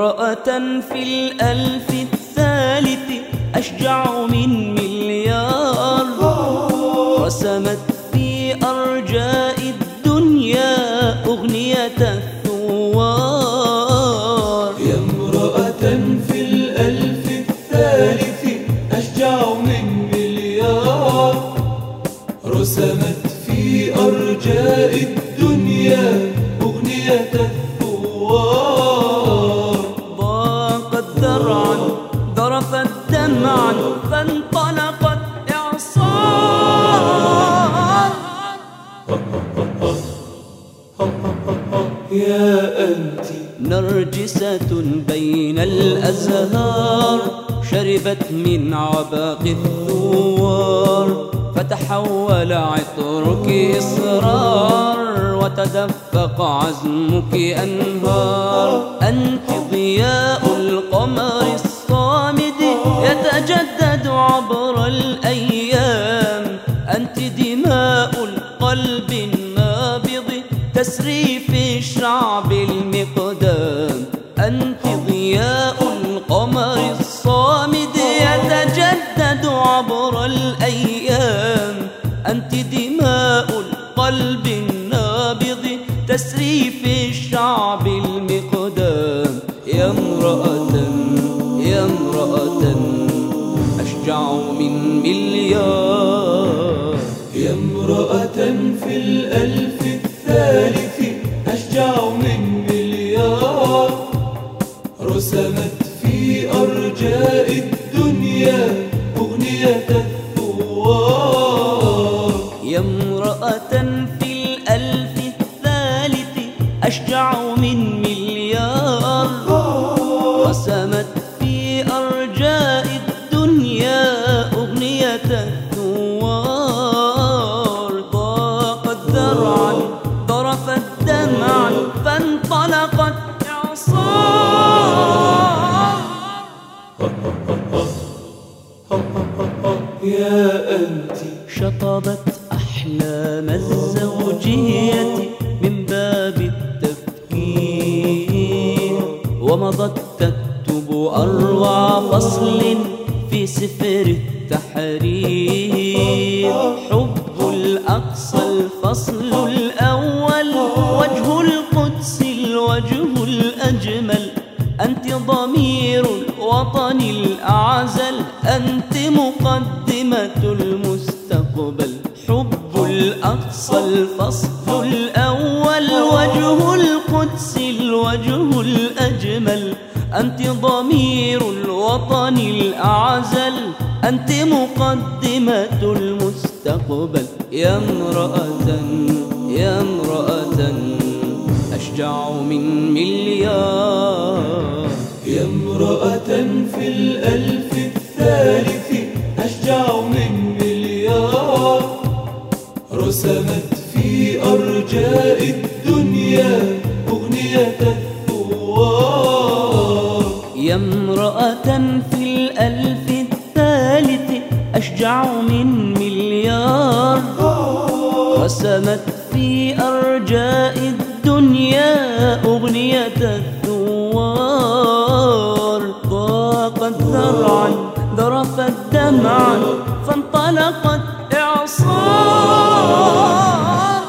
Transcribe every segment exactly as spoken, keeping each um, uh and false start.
امرأة في الألف الثالث أشجع من مليار، رسمت في أرجاء الدنيا أغنية الثوار. يا امرأة في الألف الثالث أشجع من مليار، رسمت في أرجاء الدنيا أغنية الثوار. ضاقت ذرعا ذرفت دمعا فانطلقت إعصار. يا أنت نرجسة بين الأزهار، شربت من عباق الثوار، فتحول عطرك إصرار، وتدفق عزمك أنهار. أنت ضياء القمر الصامد يتجدد عبر الأيام، أنت دماء القلب النابض تسري في الشعب المقدام. أنت ضياء القمر الصامد يتجدد عبر الأيام، أنت دماء القلب النابض تسري في الشعب المقدام. يا امرأة يا امرأة أشجع من مليار. يا امرأة في الألف الثالث أشجع من مليار، رسمت في أرجاء الدنيا أغنية الثوار. يا امرأة في الألف الثالث أشجع من مليار، رسمت في أرجاء الدنيا أغنية الثوار. ضاقت ذرعا ذرفت دمعا فانطلقت إعصار. يا أنت شطبت أحلام الزوجية من باب التفكير، ومضت تكتب أروع فصل في سفر التحرير. حب الأقصى الفصل الأول، وجه القدس الوجه الأجمل، أنت ضمير الوطن الأعزل، أنت مقدمة المستقبل. حب الأقصى الفصل الأول، وجه القدس الوجه الأجمل، أنت ضمير الوطن الأعزل، أنت مقدمة المستقبل. يا امرأة يا امرأة أشجع من مليار. يا امرأة في الألف الثالث أشجع من مليار، رسمت في أرجاء الدنيا أغنية الثوار. يا امرأة في الألف الثالث أشجع من مليار، رسمت في أرجاء الدنيا أغنية الثوار. ضاقت ذرعا ذرفت دمعا فانطلقت إعصار.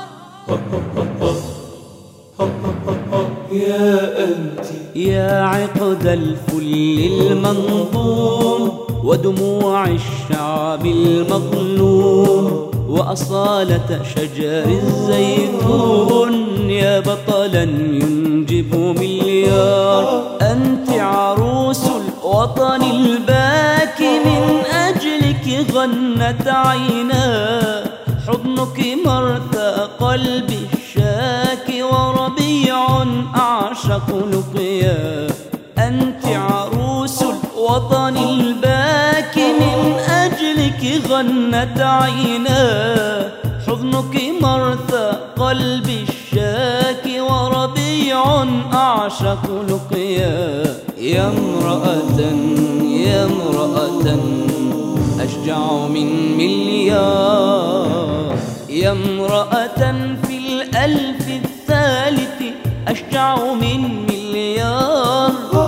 يا أنت يا عقد الفل المنظوم، ودموع الشعب المظلوم، وأصالة شجر الزيتون، يا بطلا ينجب مليار. أنت عروس الوطن الباكي، من أجلك غنت عينا، حضنك مرثى قلبي الشاكي، وربيع أعشق لقيا. أنت عروس الوطن الباكي، من أجلك غنت عينا، حضنك مرثى قلبي الشاكي، وربيع أعشق لقيا. يا امرأة يا امرأة أشجع من مليار. يا امرأة في الألف الثالث أشجع من مليار،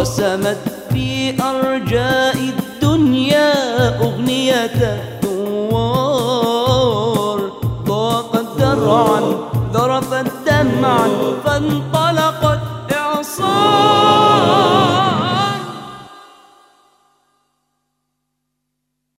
رسمت في أرجاء الدنيا أغنية